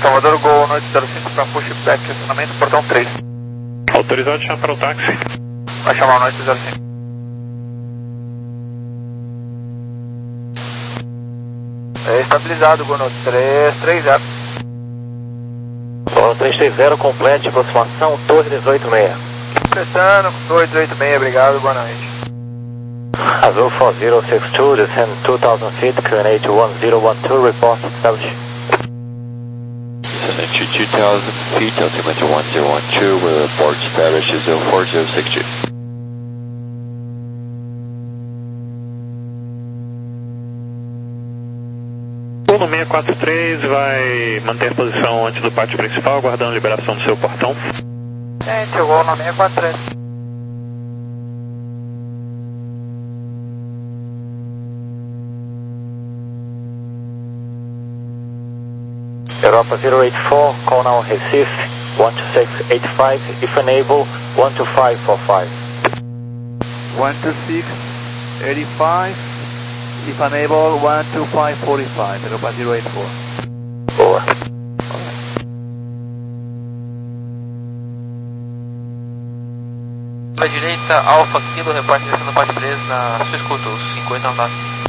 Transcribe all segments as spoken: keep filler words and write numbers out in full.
Salvador, Gol noite zero cinco para pushback, estacionamento, portão três. Autorizado, chama para o táxi. Vai chamar o noite zero cinco. É estabilizado, Gol noite três três zero. Gol três três zero, complete, aproximação, Torre dezoito seis. Completando, Torre dezoito seis, obrigado, boa noite. Azul four zero six two, descend two thousand feet, Q N A to one zero one two, report established. Descend to two thousand feet, altimeter one zero one two, with report established zero four zero six two. Gol no seis quatro três, vai manter a posição antes do pátio principal, aguardando a liberação do seu portão. Gente, o Gol no seis quatro três. Europa zero eight four, call now Recife, one two six eight five, if enable, one two five four five. one two six eight five, if unable, one two five four five, Europa zero eight four. Boa. Para a direita, Alfa Kilo, reparte descendo na parte três, na sua escuta, os cinquenta não dá.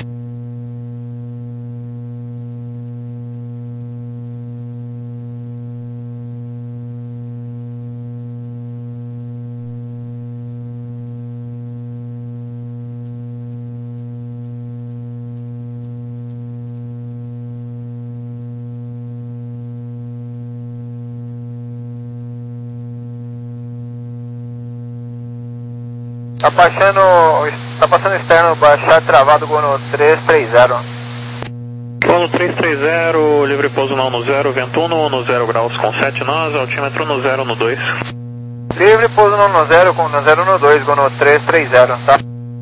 Tá passando, tá passando externo, baixar travado, Gol no três três zero. Gol no três três zero, livre pouso não no zero, vento um no zero graus com sete nós, altímetro no zero no dois. Livre pouso não no zero, com no zero no dois, Gol no três três zero, tá?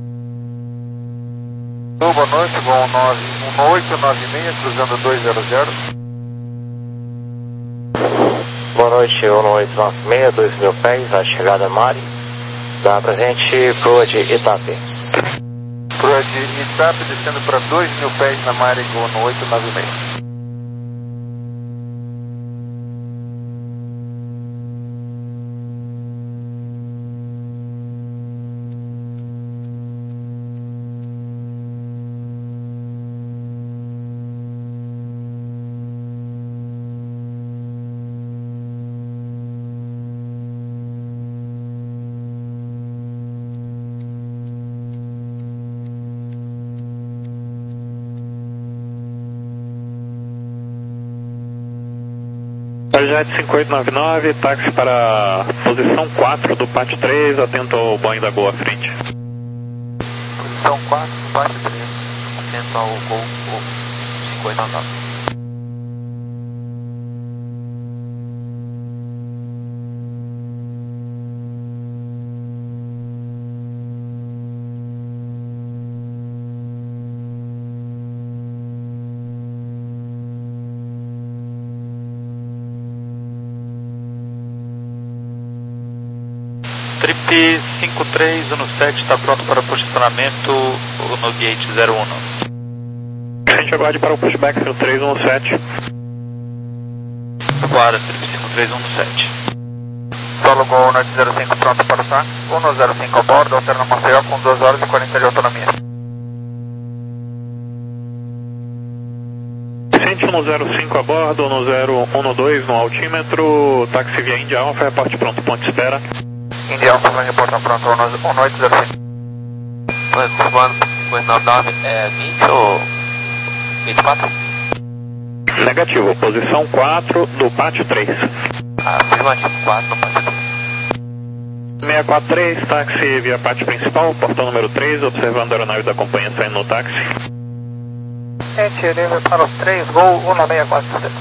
Boa noite, Gol nove um oito nove seis, cruzando dois zero zero. Boa noite, um oito nove seis, dois mil pés, a chegada Mari. Dá pra gente proa de Itape. Proa de Itape, descendo para dois mil pés na Mari, Gol no oito nove seis. Jet cinco oito nove nove, táxi para posição quatro do pátio três, atento ao banho da Gol à frente. Posição quatro do pátio três, atento ao Gol cinco oito nove nove. Trip cinco três um sete está pronto para posicionamento no gate zero um. A gente aguarde para o pushback no três um sete. Agora, Trip cinco três um sete. Solo Gol noite zero cinco pronto para o táxi. um no zero cinco a bordo, alterna Maceió com duas horas e quarenta de autonomia. cento um no zero cinco a bordo, no zero um no dois no altímetro, táxi via Índia Alfa, reporte pronto, ponto de espera. Índia Alfa, vai reportar pronto, um noite zero cinco. Confirmando, cinco oito nove nove, é vinte ou vinte e quatro? Negativo, posição quatro do pátio três. Afirmativo, quatro no pátio três. seis quatro três, táxi via pátio principal, portão número três, observando a aeronave da companhia saindo no táxi. Gente, livre para os três, Gol um no seis quatro três.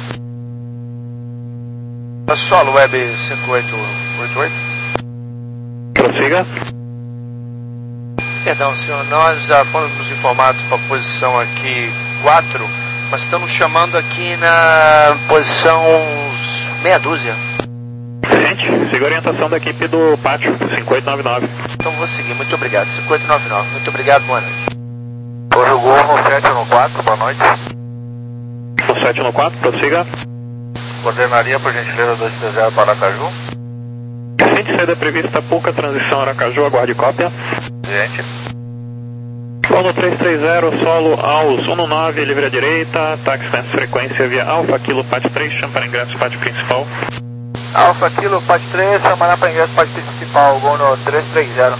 Solo Web cinco oito oito oito. Prossiga. Perdão, senhor, nós já fomos informados para a posição aqui quatro, mas estamos chamando aqui na posição meia dúzia. Gente, siga a orientação da equipe do pátio cinco oito nove nove. Então vou seguir, muito obrigado. cinco oito nove nove, muito obrigado, boa noite. Hoje o Gol no sete no quatro, boa noite. No sete no quatro, prossiga. Coordenaria, por gentileza, dois três zero para Aracaju. Gente, saída prevista, Puca, transição Aracaju, aguarde cópia. Gente. Solo três três zero, solo aos um nove, livre à direita, táxi nessa frequência via Alfa Kilo Pat três, chama para ingresso Pat principal. Alfa Kilo Pat três, chamará para ingresso Pat principal, gol no três três zero.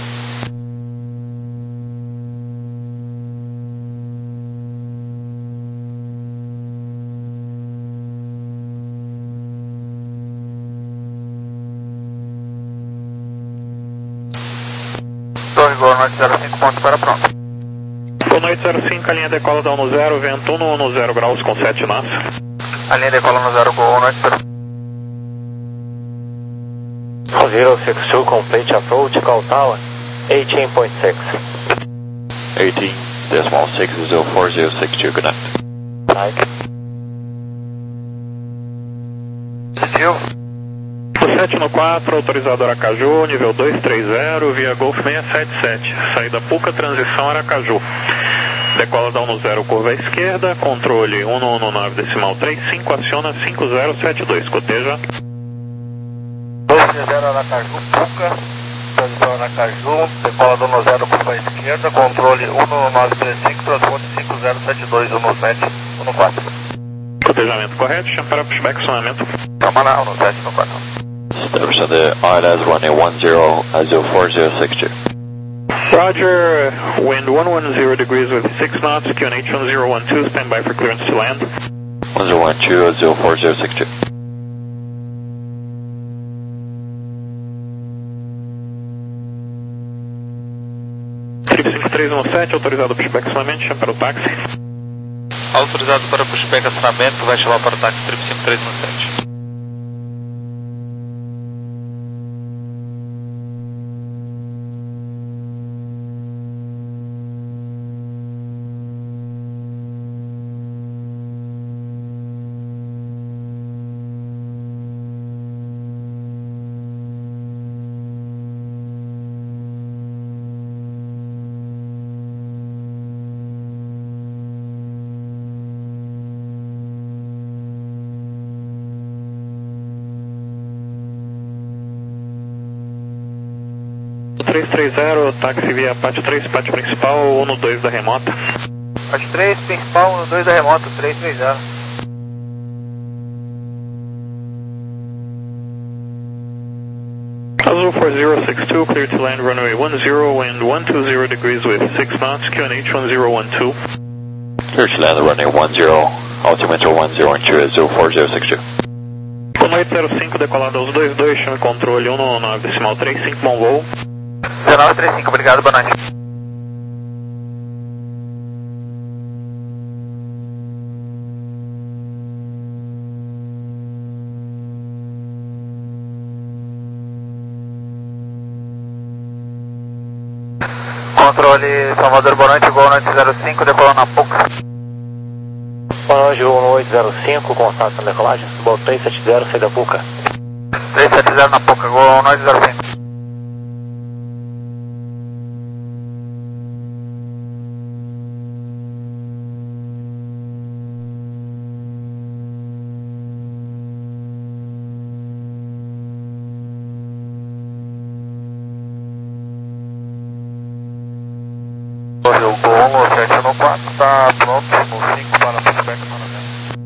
Torre Gol Norte zero cinco, ponto para pronto. Boa noite, zero cinco, a linha decola da um zero, vento um zero graus com sete nós. A linha decola no zero Gol Norte zero. zero six two, complete approach, call tower, eighteen point six. eighteen decimal six zero four zero six two, good night. Mike. Positivo. sete no quatro, autorizado Aracaju, nível dois três zero, via Golf seiscentos e setenta e sete, saída Puca, transição Aracaju. Decola da um zero, curva à esquerda, controle um um nove decimal trinta e cinco, aciona cinco zero sete dois, coteja. dois três zero Aracaju, Puca, transição Aracaju, decola do um zero, curva à esquerda, controle um nove três cinco, transporte cinco zero sete dois, um sete, um quatro. Cotejamento correto, chama para pushback, acionamento. Chama lá, um sete, um quatro. Establish on the I L S running one zero, zero four zero six two. Roger, wind one one zero degrees with six knots, Q N H one zero one two, stand by for clearance to land. one zero one two, zero four zero six two. Trip cinco três um sete, autorizado pushback, acionamento, chama para o táxi. Autorizado para pushback, acionamento, vai chamar para o táxi Trip cinco três um sete. três três zero, táxi via Pat três, Pat principal, um dois da remota. Pat três, principal, um dois da remota, três três zero. Azul four zero six two, clear to land runway one zero, wind one two zero degrees with six knots, Q N H one zero one two. Clear to land running one zero, altimeter one zero one two, zero four zero six two. Boa noite, zero cinco, decolado aos dois dois, chame controle um nove decimal trinta e cinco, bom voo. dezenove trinta e cinco, obrigado, boa noite. Controle Salvador, boa noite, Gol Norte zero cinco, decolando na Puca. Boa noite, Gol oito zero cinco, constante na decolagem, Gol três sete zero, saída Puca. três sete zero na Puca, Gol Norte zero cinco. O Gol sete no quatro está pronto no cinco para pushback novamente.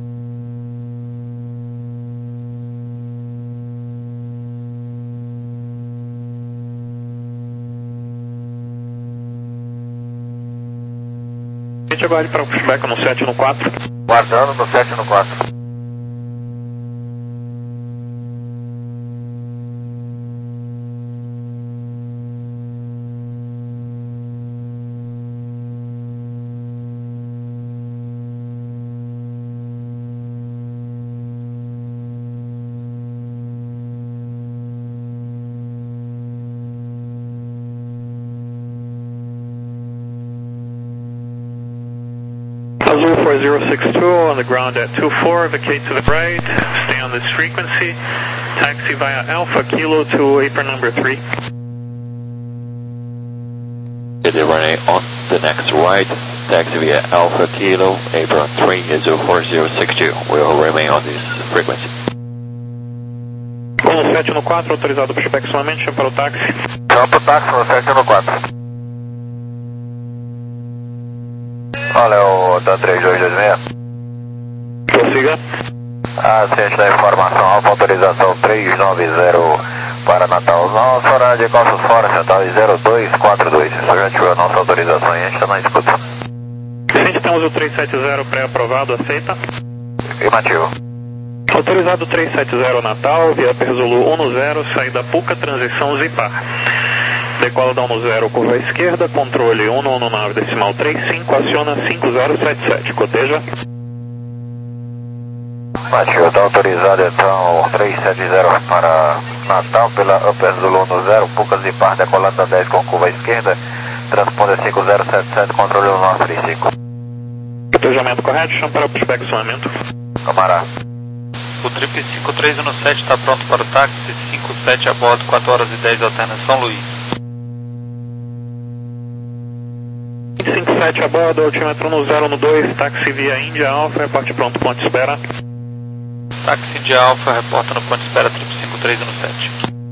A gente aguarde para o pushback no sete no quatro. Guardando no sete no quatro. Azul four zero six two, on the ground at two four, vacate to the right, stay on this frequency, taxi via Alpha Kilo to apron number three. They're running on the next right, taxi via Alpha Kilo, apron three, zero four zero six two. We'll remain on this frequency. sete no quatro, autorizado para o pushback somente, chama para o táxi. Chama para o táxi no sete no quatro. Olha o Dan três dois dois seis. Prossiga. Assistente da informação, alfa autorização três nove zero para Natal. Nosso horário de calças fora, Central zero dois quatro dois. Se já tiver a nossa autorização aí, a gente está na escuta. Gente, temos o trezentos e setenta pré-aprovado, aceita? Afirmativo. Autorizado trezentos e setenta Natal, via Perzulu um zero, saída Puca, transição Zipar. Decola da um zero, curva à esquerda, controle um um nove decimal trinta e cinco, aciona cinco zero sete sete, coteja. Afirmativo, está autorizado então trezentos e setenta para Natal, pela Upper Zulu um zero, Puca Zipar, decolando da dez com curva à esquerda, transponder cinco zero sete sete, controle um nove três cinco. Cotejamento correto, chama para o pushback solamento. Camará. O trip cinco três um sete está pronto para o táxi, cinco sete a bordo, quatro horas e dez, alternação Luiz. cinco sete a bordo, altímetro no zero no dois, táxi via Índia Alfa, reporte pronto, ponto espera. Táxi Índia Alfa, reporta no ponto espera, trip cinco três um sete.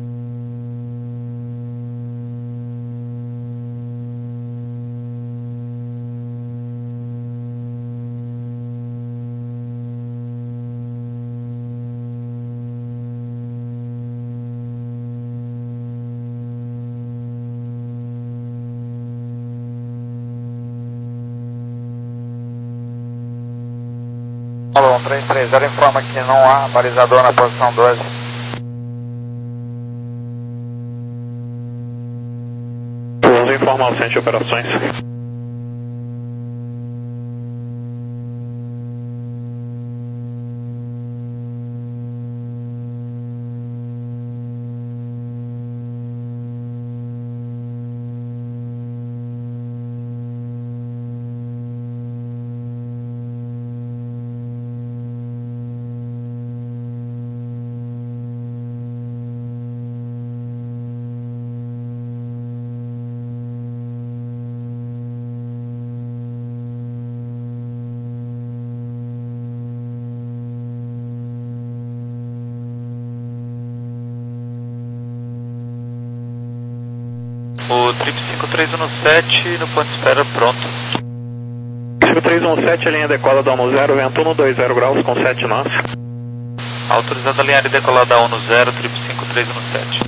Alô, três três zero informa que não há balizador na posição doze. Vamos informar o centro de operações. O trip cinco três um sete no ponto espera pronto. cinco três um sete, a linha decola da um zero, vento um dois zero graus com sete nós. Autorizado a linha de decolar da um zero, trip cinco três um sete.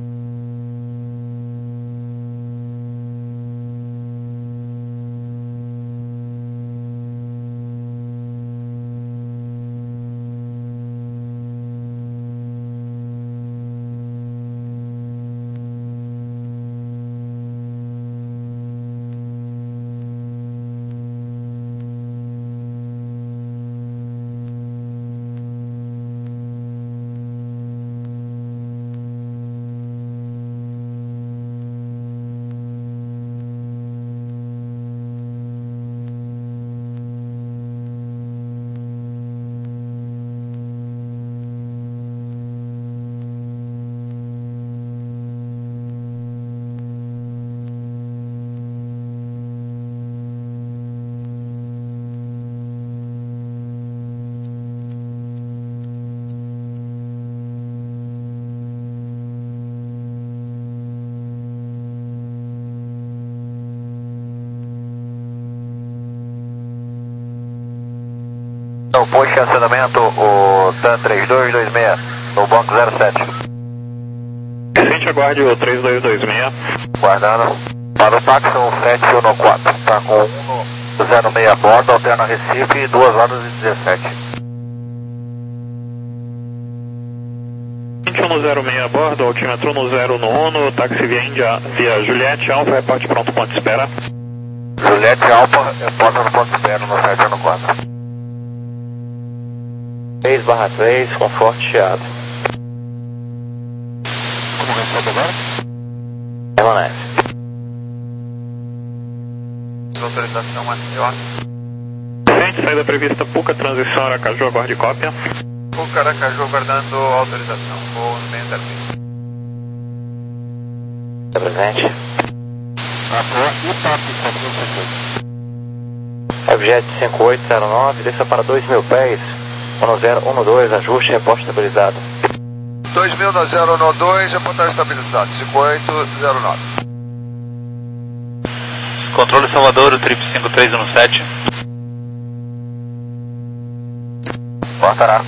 O posto de acionamento, o T A N três dois dois seis, no banco zero sete. Vicente, aguarde o três dois dois seis. Guardando. Para o táxi um sete um quatro. Está com um zero seis a bordo, alterna Recife, duas horas e dezessete. vinte e um zero seis a bordo, altímetro no zero no Uno, táxi via Índia, via Juliette Alfa, reporte pronto, ponto espera. Juliette Alfa, reporta no ponto espera no sete um quatro. três barra três, com forte chiado. Como recebe agora? Permanece. Autorização S O. Vicente, saída prevista Puca, transição Aracaju, aguarde cópia. Puca, Aracaju, aguardando autorização. Vou no meio da pista. Está presente? E o táxi, quatro mil e sessenta. Objeto cinco oito zero nove, desça para dois mil pés. um zero um dois, ajuste, reposto estabilizado. dois mil na zero um dois, reportagem estabilizado, cinco oito zero nove. Controle Salvador, o trip cinco três um sete. Portará.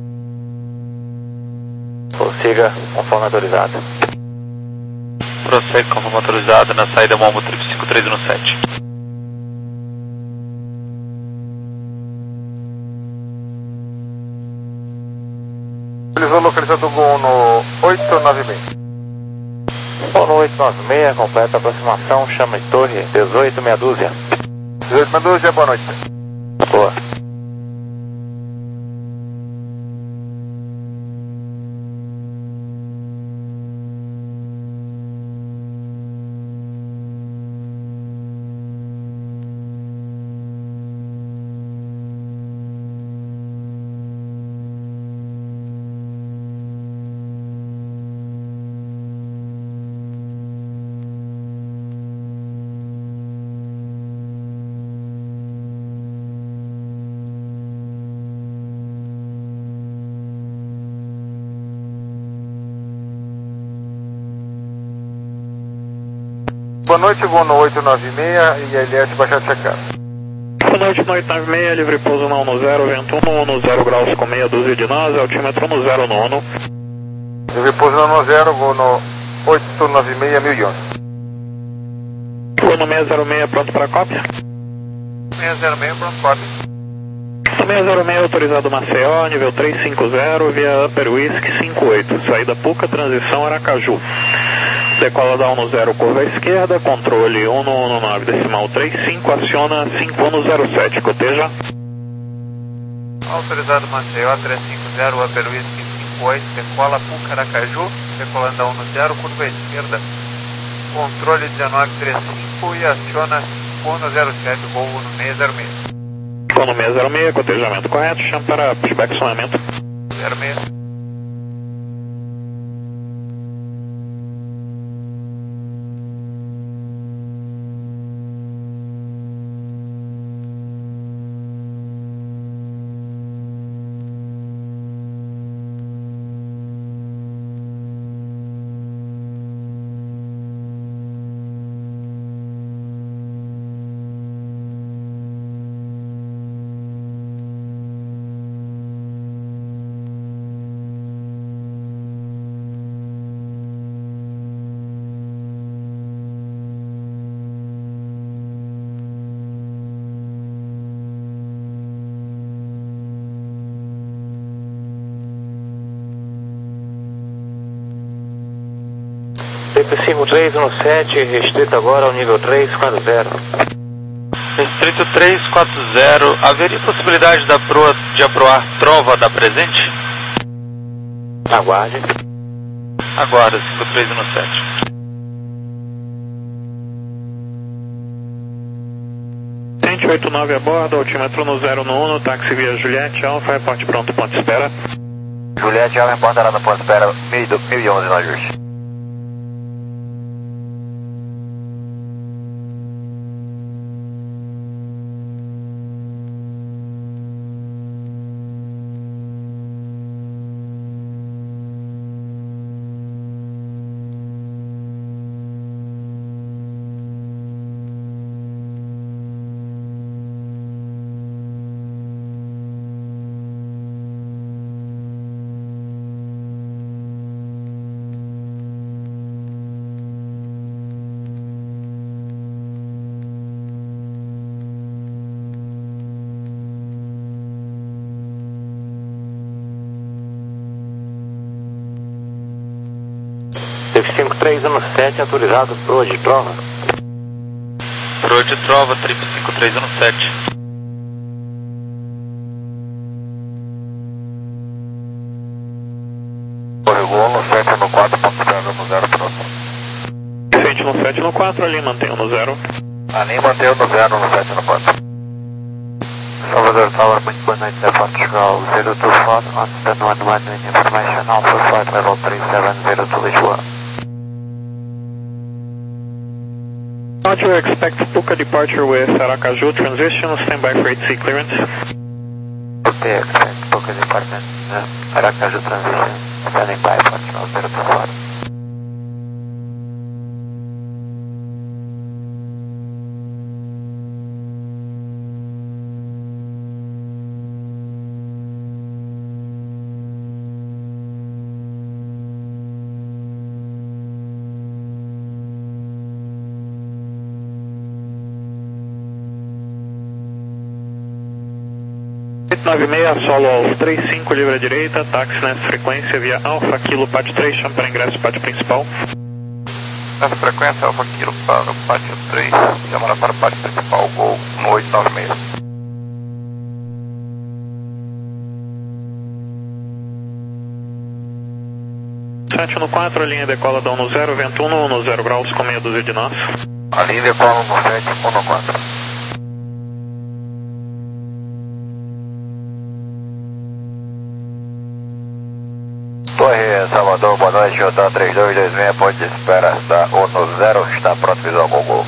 Prossiga, conforme autorizado. Prossegue conforme autorizado na saída Momo trip cinco três um sete. Utilizou o localizador Gol no oito nove seis. Gol no oito nove seis, completa a aproximação, chama de torre, dezoito meia dúzia. dezoito meia dúzia, boa noite. Boa. Boa noite, Gol no oito nove seis e L S baixar de checar. Boa noite, no oito nove seis, livre pouso no um zero, vento um no zero graus com meia dúzia de nós, altímetro no zero nono. Livre pouso no um zero, Gol no oito nove seis, mil e onze. Gol no seis zero seis, pronto para cópia. seis zero seis, pronto, cópia. seis zero seis, autorizado Maceió, nível trezentos e cinquenta, via Upper Whisky cinco oito, saída Puca, transição Aracaju. Decola da um zero, curva à esquerda, controle um um nove, decimal trinta e cinco, aciona cinco um zero sete, coteja. Autorizado Maceió trezentos e cinquenta, Upper Whisky cinco oito, decola Puca, Aracaju, decolando da um zero, curva à esquerda, controle dezenove trinta e cinco e aciona cinco um zero sete, voo no seis zero seis. Voo no seis zero seis, cotejamento correto, chama para pushback sonamento. zero seis. cinco três um sete, restrito agora ao nível três quatro zero. Restrito três quatro zero, haveria possibilidade da proa, de aproar trova da presente? Aguarde. Agora, cinco três um sete. cento e oitenta e nove a bordo, altímetro no zero um, táxi via Juliette, Alfa, reporte pronto, ponto de espera. Juliette, Alfa, reportará no ponto de espera mil e onze, no ajuste. cinco três um sete, autorizado proa de trova. Proa de trova, trip cinco três um sete. Corregou no sete no quatro, ponto de espera no zero, próximo. sete no sete no quatro, ali mantenha no zero. Ali mantenha no zero no sete no quatro. Salvador Tower, muito boa noite, Portugal zero dois quatro, Austin one one, information Alpha Flight Level three seven zero two Lisboa. Roger, expect Puca departure with Aracaju, transition, standby for eight C clearance. Okay, expect Puca departure, uh, Aracaju transition. Standing by, Portugal zero two four. oito nove seis, solo aos trinta e cinco, livre à direita, táxi nessa frequência via Alfa Kilo Pátio três, chama para ingresso pátio principal. Nessa frequência, Alfa Kilo para o pátio três, chama para o pátio principal, Gol no oito nove seis. sete um quatro, a linha decola da um zero, vento um zero graus com meia dúzia de nós. A linha decola no sete um quatro. Torre Salvador, boa noite, J três dois dois seis, ponto de espera da um zero, está pronto, visual Gol.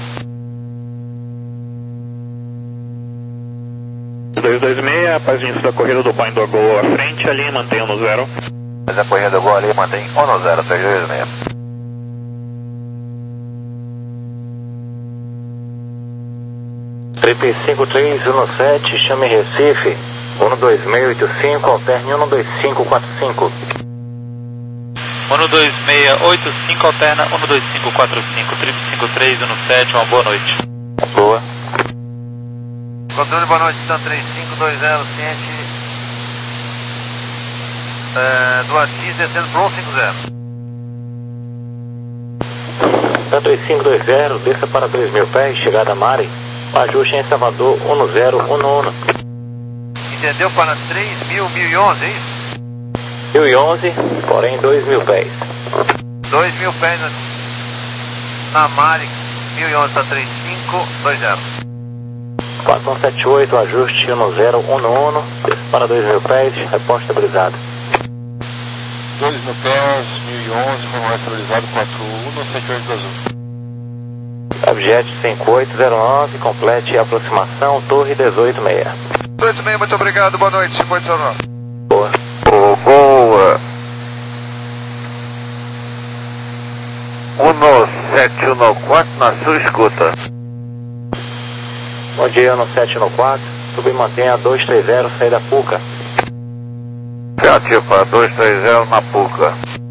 dois dois seis, após o início da corrida do Bind do Gol à frente, a linha mantém um zero. Mas a corrida do Gol ali mantém um zero três dois seis. três cinco três um sete, chame Recife, um dois seis oito cinco, alterne um dois cinco quatro cinco. um dois seis oito cinco, alterna um dois cinco quatro cinco, três cinco três um sete, uma boa noite. Boa. Controle, boa noite, Stan três cinco dois zero, ciente é, do Assis descendo para um cinco zero. Stan três cinco dois zero, desça para dois mil pés, chegada a Mari, ajuste em Salvador um zero um um. Entendeu? Para três mil, mil e onze, é isso? mil e onze, porém dois mil pés. dois mil pés na, na Mari, mil e onze está três cinco dois zero. quatro um sete oito, ajuste um zero um um, desça para dois mil pés, reposta estabilizado. dois mil pés, mil e onze, foi estabilizado, quatro um sete oito dois um. Abjet cinco oito zero nove, complete a aproximação, torre dezoito seis. dezoito seis, muito obrigado, boa noite, cinco oito zero nove. Boa. O Gol um sete um quatro na sua escuta. Bom dia, um sete um quatro, submantenha dois três zero, saída Puca. Reativo para dois três zero na Puca.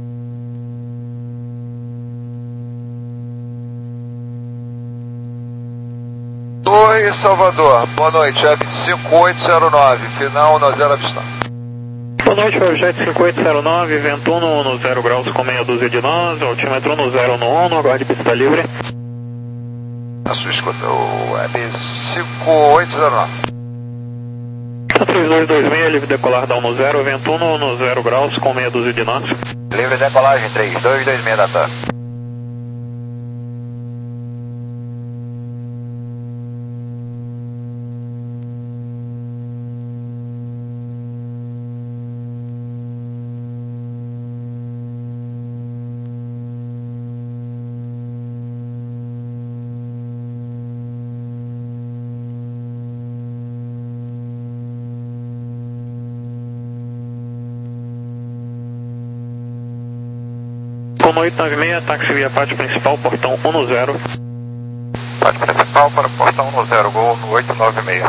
Torre Salvador, boa noite, F cinco oito zero nove, final no zero avistado. Boa noite, Jet cinco oito zero nove, vento um zero graus com meia dúzia de nós, altímetro no zero um, aguarde pista livre. A sua escuta, o F cinco oito zero nove. três dois dois seis, livre decolar da um zero, vento um zero graus com meia dúzia de nós. Livre decolagem três dois dois seis da T A M. Com oito nove seis, táxi via pátio principal, portão um zero. Pátio principal para portão um zero, Gol no oito nove seis.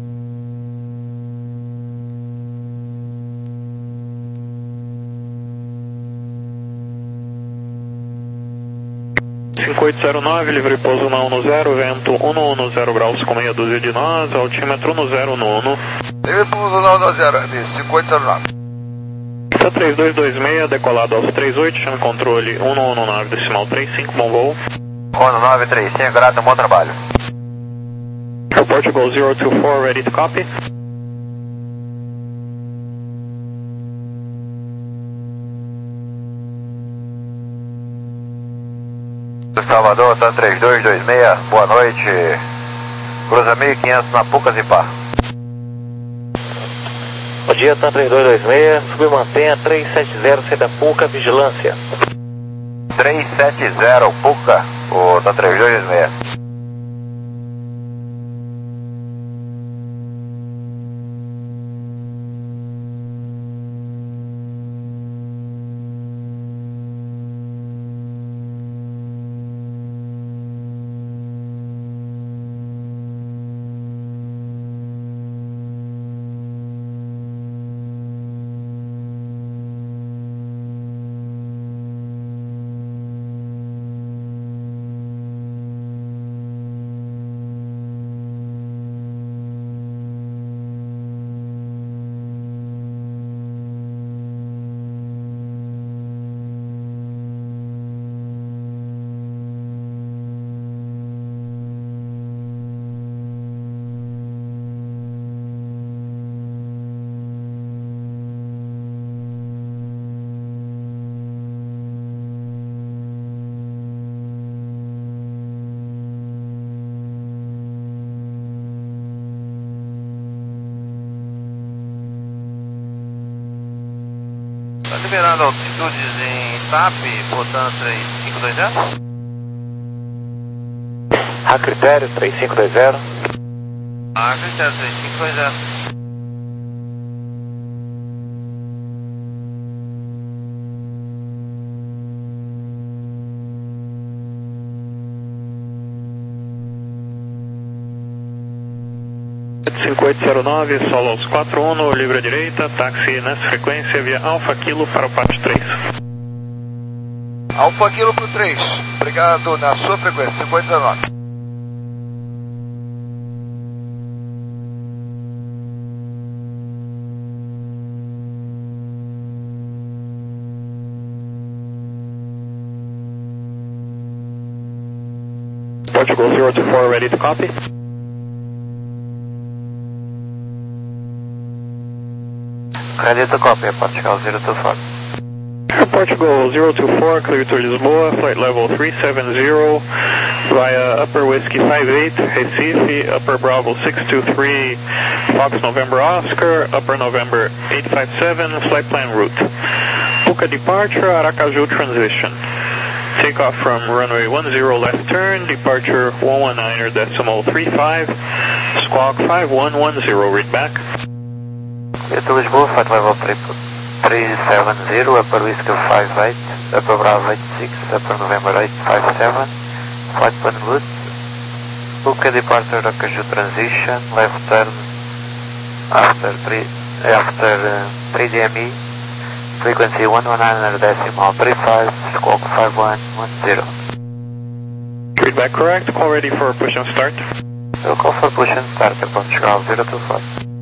cinco oito zero nove, livre pouso na um zero, vento um zero graus com meia dúzia de nós, altímetro no zero um. Livre pouso na um zero, F cinco oito zero nove. três dois dois seis, decolado aos trinta e oito, chame controle um um nove, decimal trinta e cinco, bom voo. um nove três cinco, grato, bom trabalho. Portugal zero two four, ready to copy. Salvador, T A M três dois dois seis, boa noite. Cruza mil e quinhentos na Puca Zipar. Bom dia, T A M três dois dois seis, submantenha três sete zero, saída Puca, vigilância. três sete zero, Puca, o T A M três dois dois seis. Tá liberando altitudes em T A P, botando três cinco dois zero. A critério três cinco dois zero. A critério três cinco dois zero. cinco oito zero nove, solo aos quatro um, livre à direita, táxi nessa frequência via Alfa Kilo para o Pátio três. Alfa Kilo pro três, obrigado na sua frequência, cinco oito zero nove. Portugal zero two four, ready to copy. Ready to copy, Portugal zero two four. Portugal zero two four, clear to Lisboa, flight level three seven zero, via Upper Whiskey five eight, Recife, Upper Bravo six two three, Fox November Oscar, Upper November eight five seven, flight plan route. Puca departure, Aracaju transition. Takeoff from runway one zero left turn, departure one one niner decimal three five, squawk five one one zero, read back. Clear to Lisboa, flight level three seven zero, Upper Whiskey five eight, Upper Bravo eight six, Upper November eight five seven, flight plan route. Puca departure, Aracaju transition, left turn after three after uh, three D M E, frequency one one niner decimal three five, squawk five one one zero. Read back correct, call ready for push and start. Eu call for push and start, Portugal zero two four.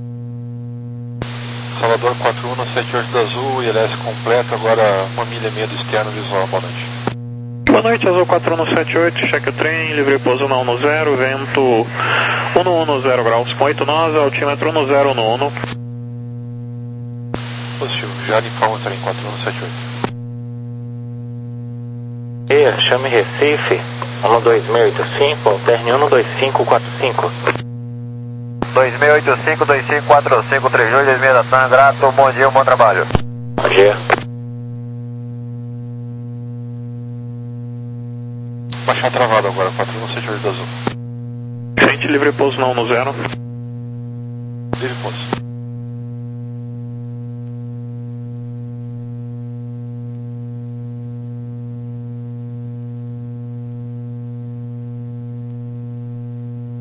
Salvador quatro um sete oito da Azul, I L S completo, agora uma milha e meia do externo visual, boa noite. Boa noite, Azul quatro um sete oito, cheque o trem, livre pouso na um zero, vento um zero graus com oito nós, altímetro um zero um. Positivo, já lhe informa o trem quatro um sete oito. E chame Recife, um dois seis oito cinco, alterne um dois cinco quatro cinco. dois seis oito cinco, dois cinco quatro cinco três dois, dois seis da Tan, grato, bom dia, um bom trabalho. Bom dia. Baixar travado agora, quatro um sete oito da Azul. Frente, livre pouso na um zero. Livre pouso.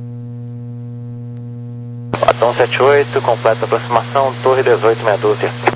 quatro um sete oito, completa aproximação, torre dezoito, meia dúzia.